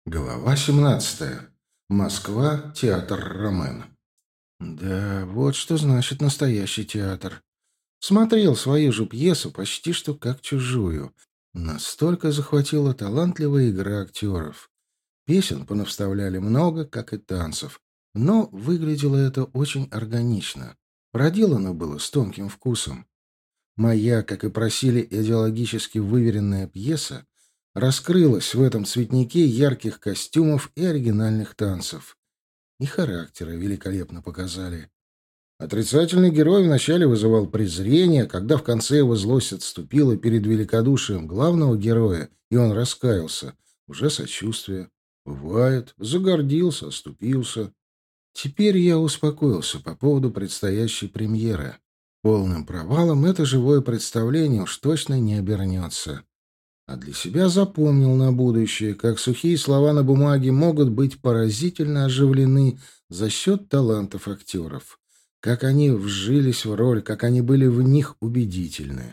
Глава 17. Москва. Театр «Ромен». Да, вот что значит настоящий театр. Смотрел свою же пьесу почти что как чужую. Настолько захватила талантливая игра актеров. Песен понавставляли много, как и танцев. Но выглядело это очень органично. Проделано было с тонким вкусом. Моя, как и просили, идеологически выверенная пьеса раскрылась в этом цветнике ярких костюмов и оригинальных танцев. И характеры великолепно показали. Отрицательный герой вначале вызывал презрение, когда в конце его злость отступила перед великодушием главного героя, и он раскаялся. Уже сочувствие. Бывает. Загордился, оступился. Теперь я успокоился по поводу предстоящей премьеры. Полным провалом это живое представление уж точно не обернется. А для себя запомнил на будущее, как сухие слова на бумаге могут быть поразительно оживлены за счет талантов актеров. Как они вжились в роль, как они были в них убедительны.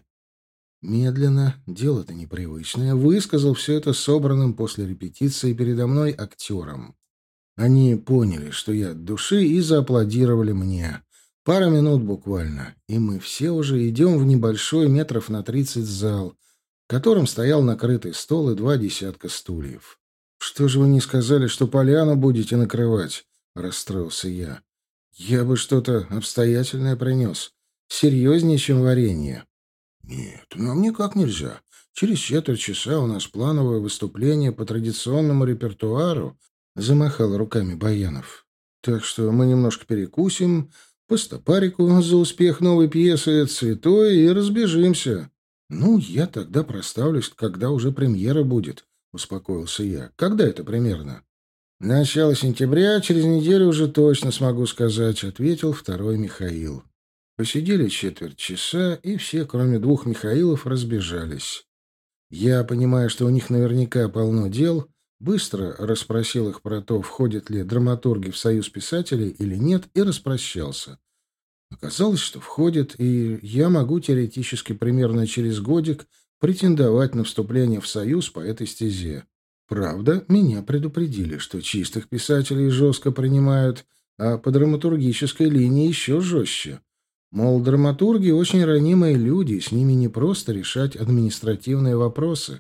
Медленно, дело-то непривычное, высказал все это собранным после репетиции передо мной актерам. Они поняли, что я от души, и зааплодировали мне. Пара минут буквально, и мы все уже идем в небольшой метров на 30 зал, в котором стоял накрытый стол и 2 десятка стульев. «Что же вы не сказали, что поляну будете накрывать?» — расстроился я. «Я бы что-то обстоятельное принес. Серьезнее, чем варенье». «Нет, нам никак нельзя. Через четверть часа у нас плановое выступление по традиционному репертуару», — замахал руками Баянов. «Так что мы немножко перекусим, по стопарику за успех новой пьесы «Цветой» и разбежимся». «Ну, я тогда проставлюсь, когда уже премьера будет», — успокоился я. «Когда это примерно?» «Начало сентября, через неделю уже точно смогу сказать», — ответил второй Михаил. Посидели четверть часа, и все, кроме 2 Михаилов, разбежались. Я, понимая, что у них наверняка полно дел, быстро расспросил их про то, входят ли драматурги в Союз писателей или нет, и распрощался. Оказалось, что входят, и я могу теоретически примерно через годик претендовать на вступление в Союз по этой стезе. Правда, меня предупредили, что чистых писателей жестко принимают, а по драматургической линии еще жестче. Мол, драматурги очень ранимые люди, и с ними не просто решать административные вопросы.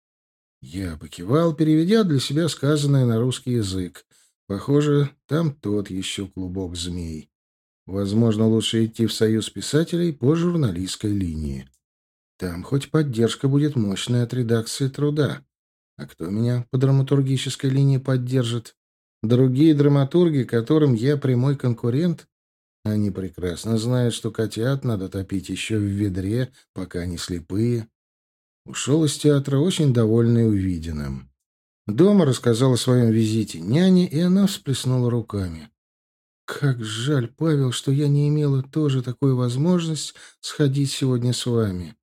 Я покивал, переведя для себя сказанное на русский язык. Похоже, там тот еще клубок змей. Возможно, лучше идти в Союз писателей по журналистской линии. Там хоть поддержка будет мощная от редакции «Труда». А кто меня по драматургической линии поддержит? Другие драматурги, которым я прямой конкурент? Они прекрасно знают, что котят надо топить еще в ведре, пока они слепые. Ушел из театра очень довольный увиденным. Дома рассказал о своем визите няне, и она всплеснула руками. «Как жаль, Павел, что я не имела тоже такую возможность сходить сегодня с вами».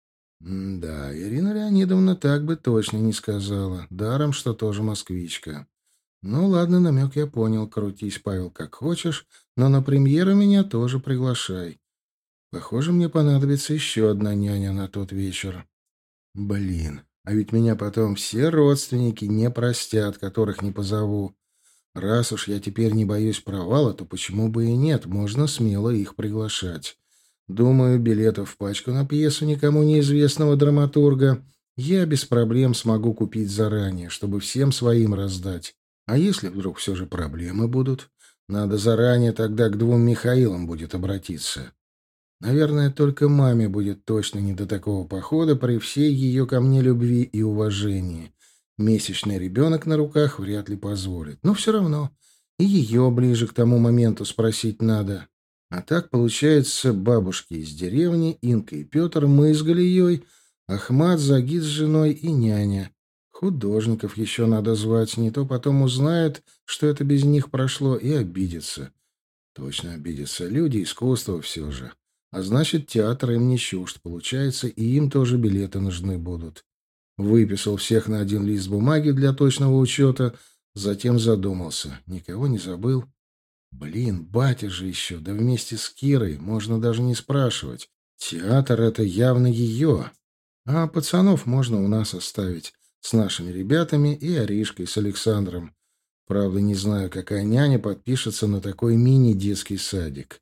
Да, Ирина Леонидовна так бы точно не сказала. Даром, что тоже москвичка. Ну ладно, намек я понял. Крутись, Павел, как хочешь, но на премьеру меня тоже приглашай. Похоже, мне понадобится еще одна няня на тот вечер. Блин, а ведь меня потом все родственники не простят, которых не позову. Раз уж я теперь не боюсь провала, то почему бы и нет, можно смело их приглашать. Думаю, билетов в пачку на пьесу никому неизвестного драматурга я без проблем смогу купить заранее, чтобы всем своим раздать. А если вдруг все же проблемы будут, надо заранее тогда к 2 Михаилам будет обратиться. Наверное, только маме будет точно не до такого похода при всей ее ко мне любви и уважении. Месячный ребенок на руках вряд ли позволит. Но все равно и ее ближе к тому моменту спросить надо. А так, получается, бабушки из деревни, Инка и Петр, мы с Галией, Ахмат, Загид с женой и няня. Художников еще надо звать, не то потом узнают, что это без них прошло, и обидятся. Точно обидятся. Люди искусства все же. А значит, театр им не чужд, получается, и им тоже билеты нужны будут. Выписал всех на один лист бумаги для точного учета, затем задумался. Никого не забыл. Блин, батя же еще, да вместе с Кирой, можно даже не спрашивать. Театр — это явно ее. А пацанов можно у нас оставить. С нашими ребятами и Аришкой с Александром. Правда, не знаю, какая няня подпишется на такой мини-детский садик.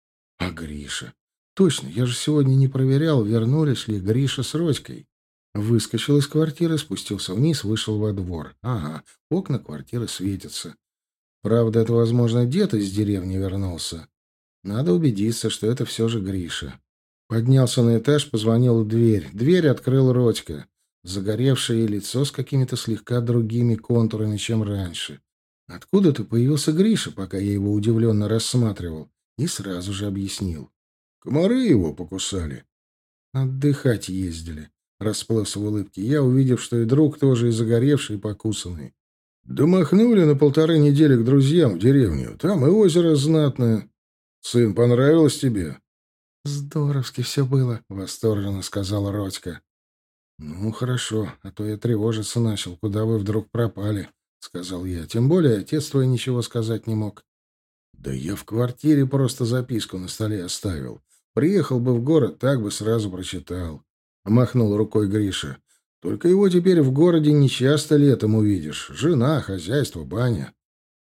А Гриша? Точно, я же сегодня не проверял, вернулись ли Гриша с Родькой. Выскочил из квартиры, спустился вниз, вышел во двор. Ага, окна квартиры светятся. Правда, это, возможно, дед из деревни вернулся. Надо убедиться, что это все же Гриша. Поднялся на этаж, позвонил в дверь. Дверь открыл Родька. Загоревшее лицо с какими-то слегка другими контурами, чем раньше. Откуда-то появился Гриша, пока я его удивленно рассматривал, и сразу же объяснил. Комары его покусали. Отдыхать ездили. Расплылся в улыбке я, увидев, что и друг тоже и загоревший, и покусанный. Да махнули на 1,5 недели к друзьям в деревню. Там и озеро знатное. Сын, понравилось тебе? Здоровски все было, восторженно сказала Родька. Ну, хорошо, а то я тревожиться начал. Куда вы вдруг пропали? Сказал я. Тем более отец твой ничего сказать не мог. Да я в квартире просто записку на столе оставил. Приехал бы в город, так бы сразу прочитал. Махнул рукой Гриша. Только его теперь в городе нечасто летом увидишь. Жена, хозяйство, баня.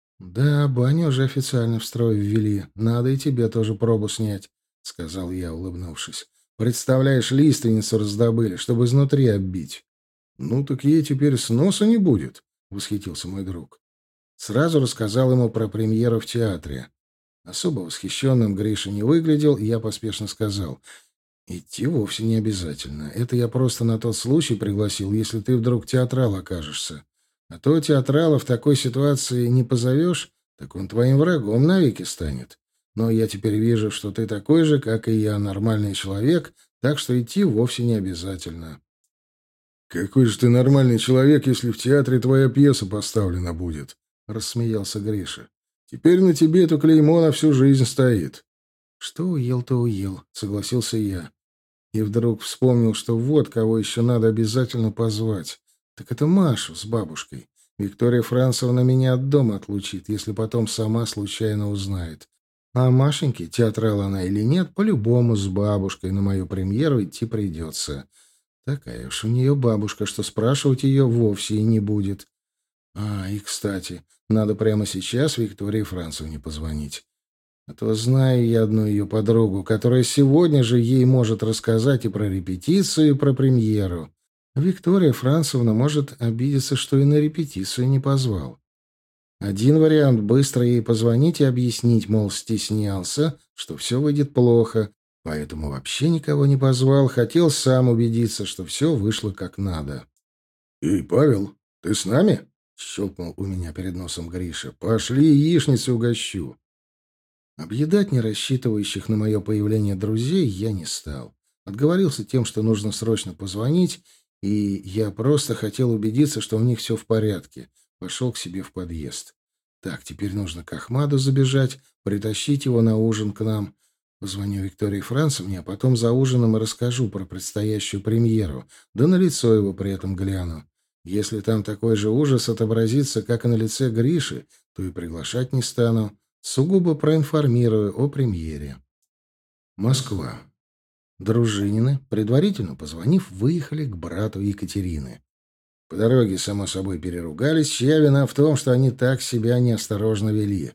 Да, баню уже официально в строй ввели. Надо и тебе тоже пробу снять, сказал я, улыбнувшись. Представляешь, лиственницу раздобыли, чтобы изнутри оббить. Ну так ей теперь сноса не будет, восхитился мой друг. Сразу рассказал ему про премьеру в театре. Особо восхищенным Гриша не выглядел, и я поспешно сказал: «Идти вовсе не обязательно. Это я просто на тот случай пригласил, если ты вдруг театрал окажешься. А то театрала в такой ситуации не позовешь, так он твоим врагом навеки станет. Но я теперь вижу, что ты такой же, как и я, нормальный человек, так что идти вовсе не обязательно». «Какой же ты нормальный человек, если в театре твоя пьеса поставлена будет?» — рассмеялся Гриша. «Теперь на тебе это клеймо на всю жизнь стоит». «Что уел, то уел», — согласился я. И вдруг вспомнил, что вот кого еще надо обязательно позвать. Так это Машу с бабушкой. Виктория Францевна меня от дома отлучит, если потом сама случайно узнает. А Машеньке, театрал она или нет, по-любому с бабушкой на мою премьеру идти придется. Такая уж у нее бабушка, что спрашивать ее вовсе и не будет. И, кстати, надо прямо сейчас Виктории Францевне позвонить. А то знаю я одну ее подругу, которая сегодня же ей может рассказать и про репетицию, и про премьеру. Виктория Францевна может обидеться, что и на репетицию не позвал. Один вариант — быстро ей позвонить и объяснить, мол, стеснялся, что все выйдет плохо, поэтому вообще никого не позвал, хотел сам убедиться, что все вышло как надо. «Эй, Павел, ты с нами?» — щелкнул у меня перед носом Гриша. «Пошли, яичницы угощу». Объедать не рассчитывающих на мое появление друзей я не стал. Отговорился тем, что нужно срочно позвонить, и я просто хотел убедиться, что у них все в порядке. Пошел к себе в подъезд. Так, теперь нужно к Ахмаду забежать, притащить его на ужин к нам. Позвоню Виктории Францевне, а потом за ужином и расскажу про предстоящую премьеру, да на лицо его при этом гляну. Если там такой же ужас отобразится, как и на лице Гриши, то и приглашать не стану. Сугубо проинформирую о премьере. Москва. Дружинины, предварительно позвонив, выехали к брату Екатерины. По дороге, само собой, переругались, чья вина в том, что они так себя неосторожно вели.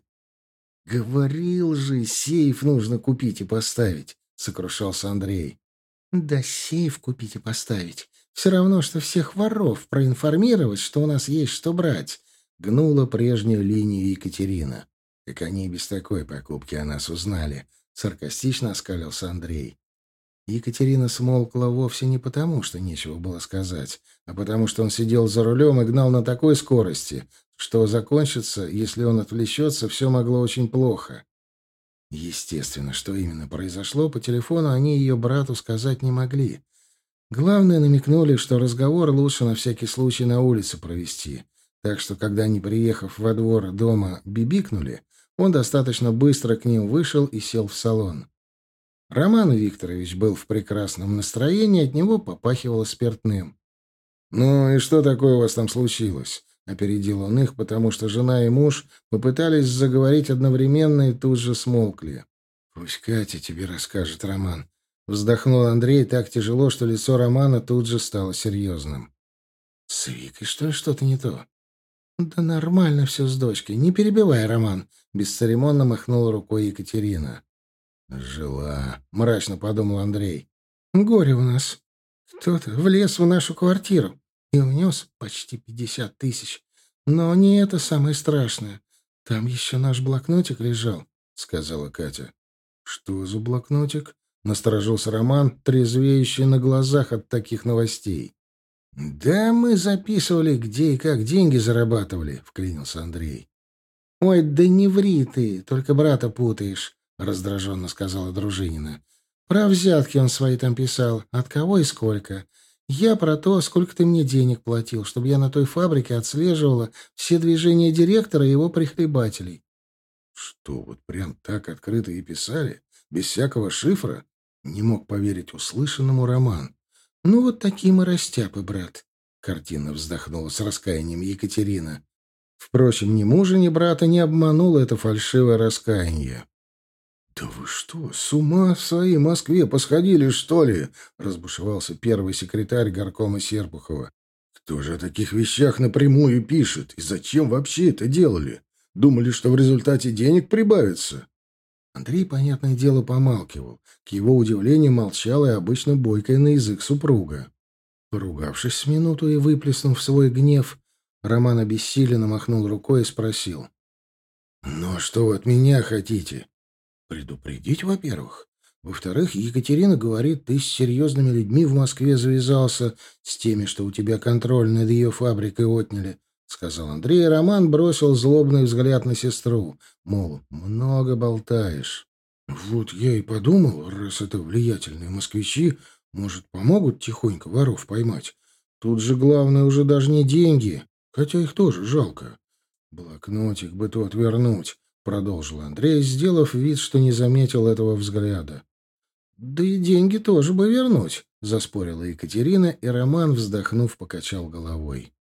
«Говорил же, сейф нужно купить и поставить», — сокрушался Андрей. «Да сейф купить и поставить. Все равно, что всех воров проинформировать, что у нас есть что брать», — гнула прежнюю линию Екатерина. «Так они и без такой покупки о нас узнали», — саркастично оскалился Андрей. Екатерина смолкла вовсе не потому, что нечего было сказать, а потому что он сидел за рулем и гнал на такой скорости, что закончится, если он отвлечется, все могло очень плохо. Естественно, что именно произошло, по телефону они ее брату сказать не могли. Главное, намекнули, что разговор лучше на всякий случай на улице провести. Так что, когда они, приехав во двор дома, бибикнули, он достаточно быстро к ним вышел и сел в салон. Роман Викторович был в прекрасном настроении, от него попахивало спиртным. «Ну и что такое у вас там случилось?» — опередил он их, потому что жена и муж попытались заговорить одновременно и тут же смолкли. «Пусть Катя тебе расскажет, Роман». Вздохнул Андрей так тяжело, что лицо Романа тут же стало серьезным. С Викой, что ли, что-то не то? Да нормально все с дочкой. Не перебивай, Роман. Бесцеремонно махнула рукой Екатерина. Жила, мрачно подумал Андрей. Горе у нас. Кто-то влез в нашу квартиру и унес почти 50 тысяч. Но не это самое страшное. Там еще наш блокнотик лежал, сказала Катя. Что за блокнотик? Насторожился Роман, трезвеющий на глазах от таких новостей. Да мы записывали, где и как деньги зарабатывали, вклинился Андрей. Ой, да не ври ты, только брата путаешь, раздраженно сказала Дружинина. Про взятки он свои там писал. От кого и сколько. Я про то, сколько ты мне денег платил, чтобы я на той фабрике отслеживала все движения директора и его прихлебателей. Что, вот прям так открыто и писали? Без всякого шифра? Не мог поверить услышанному Роман. Ну, вот такие мы растяпы, брат. Картинно вздохнула с раскаянием Екатерина. Впрочем, ни мужа, ни брата не обмануло это фальшивое раскаяние. «Да вы что, с ума в своей Москве посходили, что ли?» — разбушевался первый секретарь горкома Серпухова. «Кто же о таких вещах напрямую пишет? И зачем вообще это делали? Думали, что в результате денег прибавится?» Андрей, понятное дело, помалкивал. К его удивлению, молчала и обычно бойкая на язык супруга. Поругавшись с минуту и выплеснув свой гнев, Роман обессиленно махнул рукой и спросил. «Ну, а что вы от меня хотите?» Предупредить, во-первых. Во-вторых, Екатерина говорит, ты с серьезными людьми в Москве завязался, с теми, что у тебя контроль над ее фабрикой отняли, — сказал Андрей, и Роман бросил злобный взгляд на сестру, мол, много болтаешь. Вот я и подумал, раз это влиятельные москвичи, может, помогут тихонько воров поймать. Тут же главное уже даже не деньги, хотя их тоже жалко. Блокнотик бы тот вернуть. — продолжил Андрей, сделав вид, что не заметил этого взгляда. «Да и деньги тоже бы вернуть», — заспорила Екатерина, и Роман, вздохнув, покачал головой.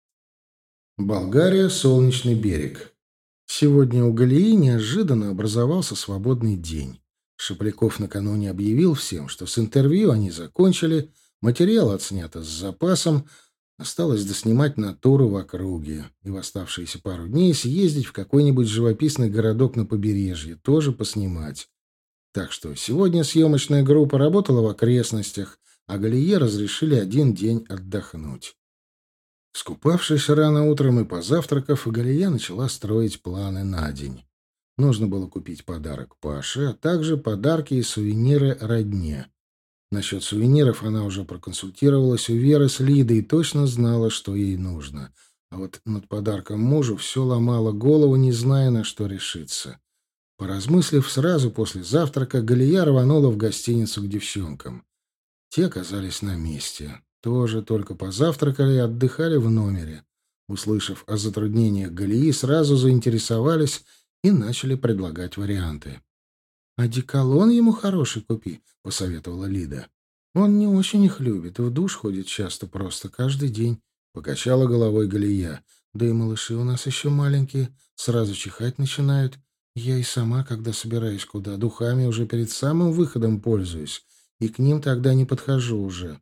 Болгария, Солнечный берег. Сегодня у Галии неожиданно образовался свободный день. Шепляков накануне объявил всем, что с интервью они закончили, материал отснято с запасом, осталось доснимать натуру в округе и в оставшиеся пару дней съездить в какой-нибудь живописный городок на побережье, тоже поснимать. Так что сегодня съемочная группа работала в окрестностях, а Галие разрешили один день отдохнуть. Скупавшись рано утром и позавтракав, Галия начала строить планы на день. Нужно было купить подарок Паше, а также подарки и сувениры родне. Насчет сувениров она уже проконсультировалась у Веры с Лидой и точно знала, что ей нужно. А вот над подарком мужу все ломало голову, не зная, на что решиться. Поразмыслив сразу после завтрака, Галия рванула в гостиницу к девчонкам. Те оказались на месте. Тоже только позавтракали и отдыхали в номере. Услышав о затруднениях Галии, сразу заинтересовались и начали предлагать варианты. «Одеколон ему хороший купи», — посоветовала Лида. «Он не очень их любит, в душ ходит часто просто, каждый день», — покачала головой Галия. «Да и малыши у нас еще маленькие, сразу чихать начинают. Я и сама, когда собираюсь куда, духами уже перед самым выходом пользуюсь, и к ним тогда не подхожу уже».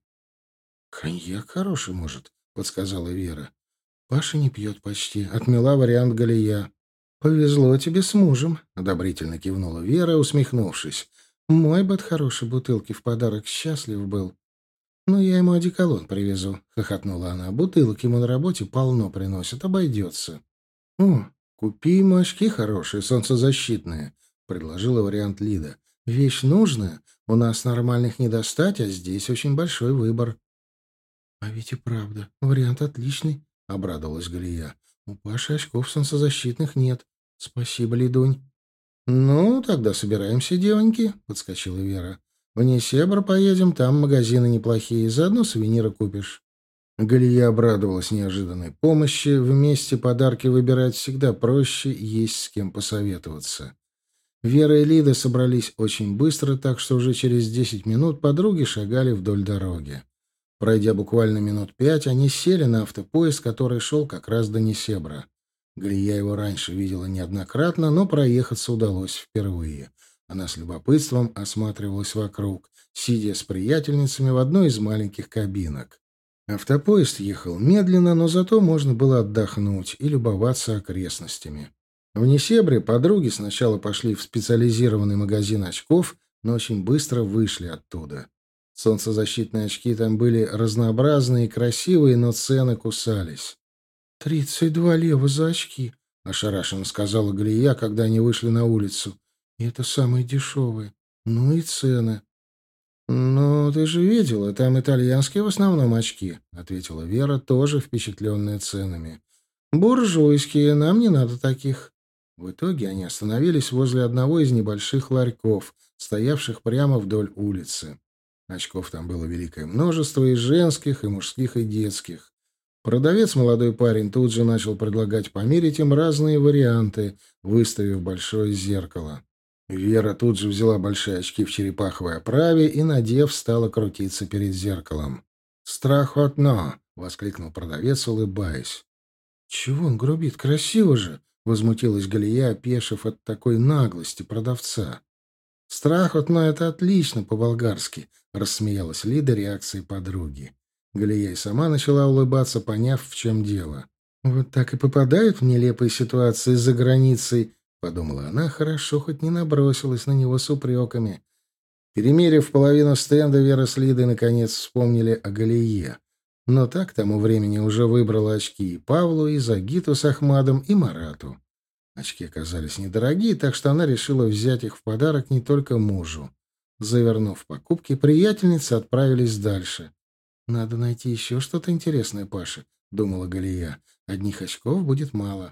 «Коньяк хороший, может», — подсказала Вера. «Паша не пьет почти», — отмела вариант Галия. «Повезло тебе с мужем», — одобрительно кивнула Вера, усмехнувшись. «Мой бы от хорошей бутылки в подарок счастлив был». «Ну, я ему одеколон привезу», — хохотнула она. «Бутылок ему на работе полно приносят, обойдется». «О, купи ему очки хорошие, солнцезащитные», — предложила вариант Лида. «Вещь нужная, у нас нормальных не достать, а здесь очень большой выбор». «А ведь и правда, вариант отличный», — обрадовалась Галия. «У Паши очков солнцезащитных нет. Спасибо, Лидунь». «Ну, тогда собираемся, девоньки», — подскочила Вера. «В Несебр поедем, там магазины неплохие, заодно сувениры купишь». Галия обрадовалась неожиданной помощи. Вместе подарки выбирать всегда проще, есть с кем посоветоваться. Вера и Лида собрались очень быстро, так что уже через 10 минут подруги шагали вдоль дороги. Пройдя буквально минут 5, они сели на автопоезд, который шел как раз до Несебра. Галия его раньше видела неоднократно, но проехаться удалось впервые. Она с любопытством осматривалась вокруг, сидя с приятельницами в одной из маленьких кабинок. Автопоезд ехал медленно, но зато можно было отдохнуть и любоваться окрестностями. В Несебре подруги сначала пошли в специализированный магазин очков, но очень быстро вышли оттуда. Солнцезащитные очки там были разнообразные и красивые, но цены кусались. 32 лева за очки», — ошарашенно сказала Галия, когда они вышли на улицу. «И это самые дешевые. Ну и цены». «Ну, ты же видела, там итальянские в основном очки», — ответила Вера, тоже впечатленная ценами. «Буржуйские, нам не надо таких». В итоге они остановились возле одного из небольших ларьков, стоявших прямо вдоль улицы. Очков там было великое множество, и женских, и мужских, и детских. Продавец, молодой парень, тут же начал предлагать померить им разные варианты, выставив большое зеркало. Вера тут же взяла большие очки в черепаховой оправе и, надев, стала крутиться перед зеркалом. «Страхотно!» — воскликнул продавец, улыбаясь. «Чего он грубит? Красиво же!» — возмутилась Галия, опешив от такой наглости продавца. «Страхотно — это отлично по-болгарски!» — рассмеялась Лида реакцией подруги. Галия и сама начала улыбаться, поняв, в чем дело. «Вот так и попадают в нелепые ситуации за границей», — подумала она, хорошо хоть не набросилась на него с упреками. Перемерив половину стенда, Вера с Лидой наконец вспомнили о Галие. Но так к тому времени уже выбрала очки и Павлу, и Загиту с Ахмадом, и Марату. Очки оказались недорогие, так что она решила взять их в подарок не только мужу. Завернув покупки, приятельницы отправились дальше. «Надо найти еще что-то интересное, Паша», — думала Галия. «Одних очков будет мало».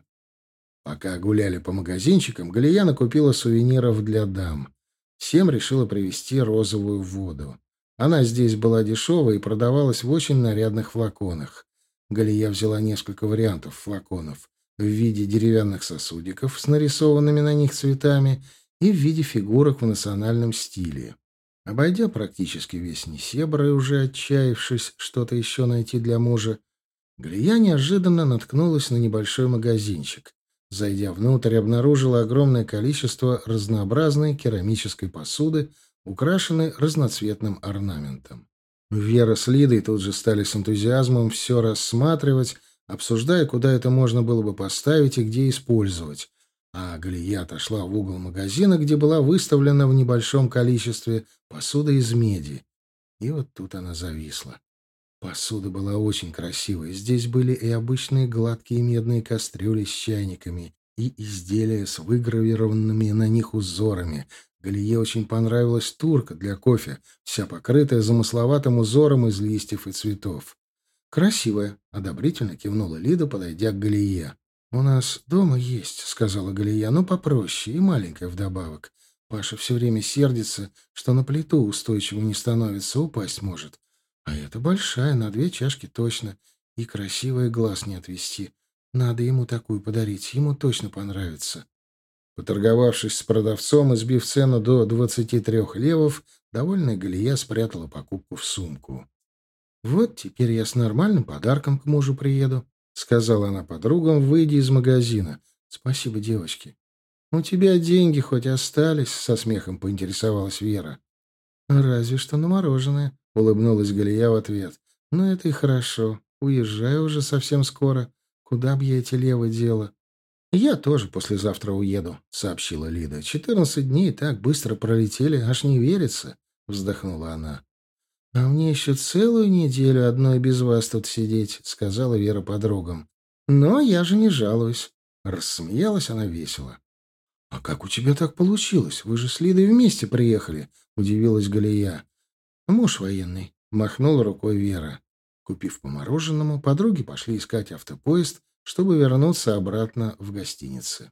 Пока гуляли по магазинчикам, Галия накупила сувениров для дам. Всем решила привезти розовую воду. Она здесь была дешевая и продавалась в очень нарядных флаконах. Галия взяла несколько вариантов флаконов в виде деревянных сосудиков с нарисованными на них цветами и в виде фигурок в национальном стиле. Обойдя практически весь Несебр и уже отчаявшись что-то еще найти для мужа, Галия неожиданно наткнулась на небольшой магазинчик. Зайдя внутрь, обнаружила огромное количество разнообразной керамической посуды, украшенной разноцветным орнаментом. Вера с Лидой тут же стали с энтузиазмом все рассматривать, обсуждая, куда это можно было бы поставить и где использовать. А Галия отошла в угол магазина, где была выставлена в небольшом количестве посуда из меди. И вот тут она зависла. Посуда была очень красивой. Здесь были и обычные гладкие медные кастрюли с чайниками, и изделия с выгравированными на них узорами. Галие очень понравилась турка для кофе, вся покрытая замысловатым узором из листьев и цветов. «Красивая», — одобрительно кивнула Лида, подойдя к Галие. «У нас дома есть», — сказала Галия, — «но попроще и маленькая вдобавок. Паша все время сердится, что на плиту устойчиво не становится, упасть может. А это большая, на 2 чашки точно. И красивый, глаз не отвести. Надо ему такую подарить, ему точно понравится». Поторговавшись с продавцом и сбив цену до 23 левов, довольная Галия спрятала покупку в сумку. «Вот теперь я с нормальным подарком к мужу приеду», — сказала она подругам, выйдя из магазина. «Спасибо, девочки». «У тебя деньги хоть остались?» — со смехом поинтересовалась Вера. «Разве что на мороженое», — улыбнулась Галия в ответ. «Но это и хорошо. Уезжаю уже совсем скоро. Куда б я эти левы дела?» «Я тоже послезавтра уеду», — сообщила Лида. 14 дней так быстро пролетели, аж не верится», — вздохнула она. «А мне еще целую неделю одной без вас тут сидеть», — сказала Вера подругам. «Но я же не жалуюсь». Рассмеялась она весело. «А как у тебя так получилось? Вы же с Лидой вместе приехали», — удивилась Галия. «Муж военный», — махнула рукой Вера. Купив по мороженому, подруги пошли искать автопоезд, чтобы вернуться обратно в гостиницы.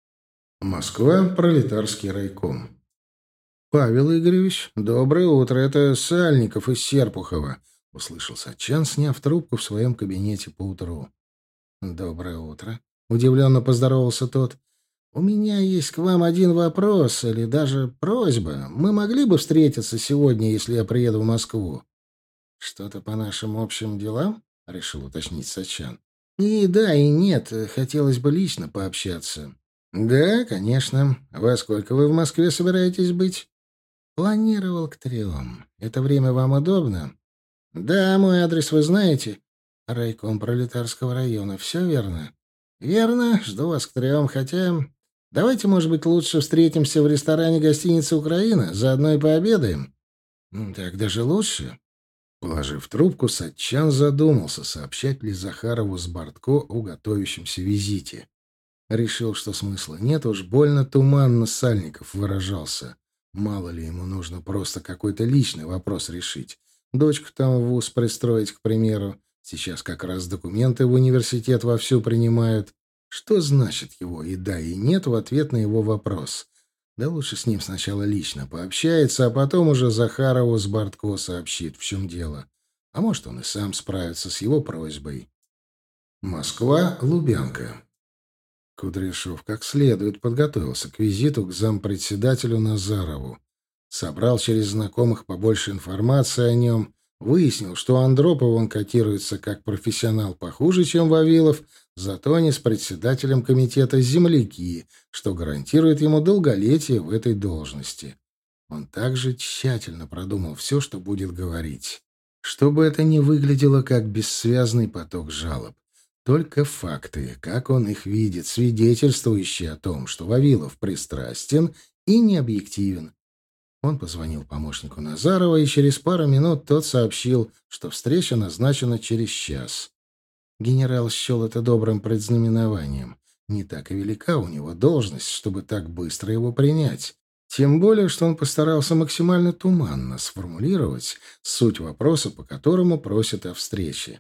Москва, пролетарский райком. «Павел Игоревич, доброе утро. Это Сальников из Серпухова», — услышал Сачан, сняв трубку в своем кабинете поутру. «Доброе утро», — удивленно поздоровался тот. «У меня есть к вам один вопрос или даже просьба. Мы могли бы встретиться сегодня, если я приеду в Москву?» «Что-то по нашим общим делам?» — решил уточнить Сачан. «И да, и нет. Хотелось бы лично пообщаться». «Да, конечно. Во сколько вы в Москве собираетесь быть?» «Планировал к 3. Это время вам удобно?» «Да, мой адрес вы знаете?» «Райком Пролетарского района. Все верно?» «Верно. Жду вас к 3, хотя... Давайте, может быть, лучше встретимся в ресторане гостиницы «Украина». Заодно и пообедаем». «Так даже лучше». Положив трубку, Сатчан задумался, сообщать ли Захарову с Бортко о готовящемся визите. Решил, что смысла нет, уж больно туманно Сальников выражался. Мало ли ему нужно просто какой-то личный вопрос решить. Дочку там в вуз пристроить, к примеру. Сейчас как раз документы в университет вовсю принимают. Что значит его и да, и нет в ответ на его вопрос? Да лучше с ним сначала лично пообщается, а потом уже Захарову с Бортко сообщит, в чем дело. А может, он и сам справится с его просьбой. Москва, Лубянка. Кудряшов как следует подготовился к визиту к зампредседателю Назарову. Собрал через знакомых побольше информации о нем, выяснил, что Андропов он котируется как профессионал похуже, чем Вавилов, зато они с председателем комитета земляки, что гарантирует ему долголетие в этой должности. Он также тщательно продумал все, что будет говорить. Чтобы это не выглядело как бессвязный поток жалоб. Только факты, как он их видит, свидетельствующие о том, что Вавилов пристрастен и необъективен. Он позвонил помощнику Назарова, и через пару минут тот сообщил, что встреча назначена через час. Генерал счел это добрым предзнаменованием. Не так и велика у него должность, чтобы так быстро его принять. Тем более, что он постарался максимально туманно сформулировать суть вопроса, по которому просят о встрече.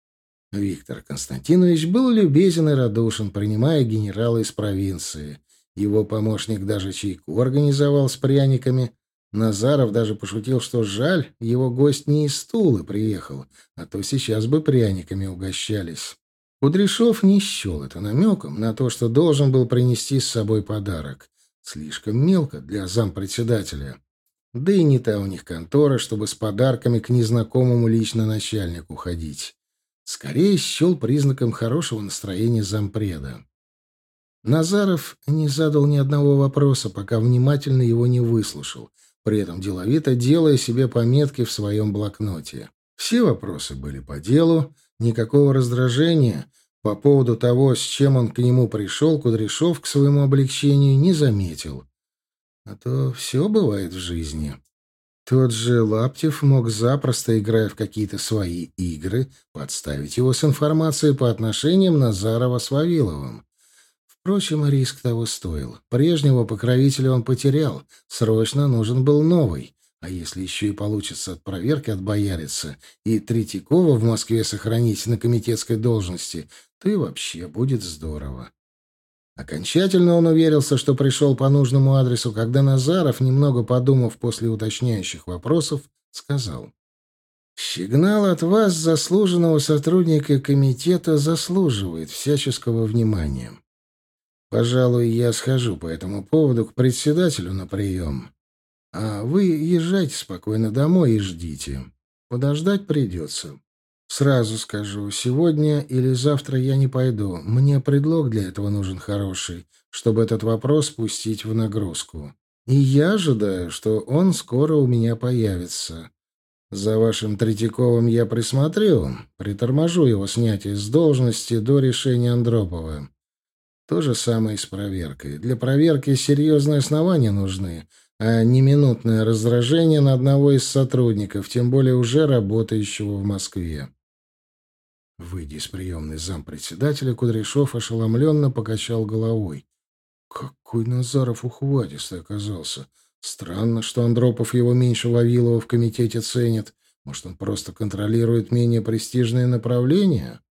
Виктор Константинович был любезен и радушен, принимая генерала из провинции. Его помощник даже чайку организовал с пряниками. Назаров даже пошутил, что жаль, его гость не из Тулы приехал, а то сейчас бы пряниками угощались. Кудряшов не счел это намеком на то, что должен был принести с собой подарок. Слишком мелко для зампредседателя. Да и не та у них контора, чтобы с подарками к незнакомому лично начальнику ходить. Скорее счел признаком хорошего настроения зампреда. Назаров не задал ни одного вопроса, пока внимательно его не выслушал, при этом деловито делая себе пометки в своем блокноте. Все вопросы были по делу, никакого раздражения по поводу того, с чем он к нему пришел, Кудряшов к своему облегчению не заметил. А то все бывает в жизни. Тот же Лаптев мог запросто, играя в какие-то свои игры, подставить его с информацией по отношениям Назарова с Вавиловым. Впрочем, риск того стоил. Прежнего покровителя он потерял, срочно нужен был новый. А если еще и получится от проверки отбояриться и Третьякова в Москве сохранить на комитетской должности, то и вообще будет здорово. Окончательно он уверился, что пришел по нужному адресу, когда Назаров, немного подумав после уточняющих вопросов, сказал: «Сигнал от вас, заслуженного сотрудника комитета, заслуживает всяческого внимания. Пожалуй, я схожу по этому поводу к председателю на прием. А вы езжайте спокойно домой и ждите. Подождать придется. Сразу скажу, сегодня или завтра я не пойду. Мне предлог для этого нужен хороший, чтобы этот вопрос пустить в нагрузку. И я ожидаю, что он скоро у меня появится. За вашим Третьяковым я присмотрю, приторможу его снятие с должности до решения Андропова. То же самое и с проверкой. Для проверки серьезные основания нужны, а не минутное раздражение на одного из сотрудников, тем более уже работающего в Москве». Выйдя из приемной зампредседателя, Кудряшов ошеломленно покачал головой. Какой Назаров ухватистый оказался. Странно, что Андропов его меньше Вавилова в комитете ценит. Может, он просто контролирует менее престижные направления?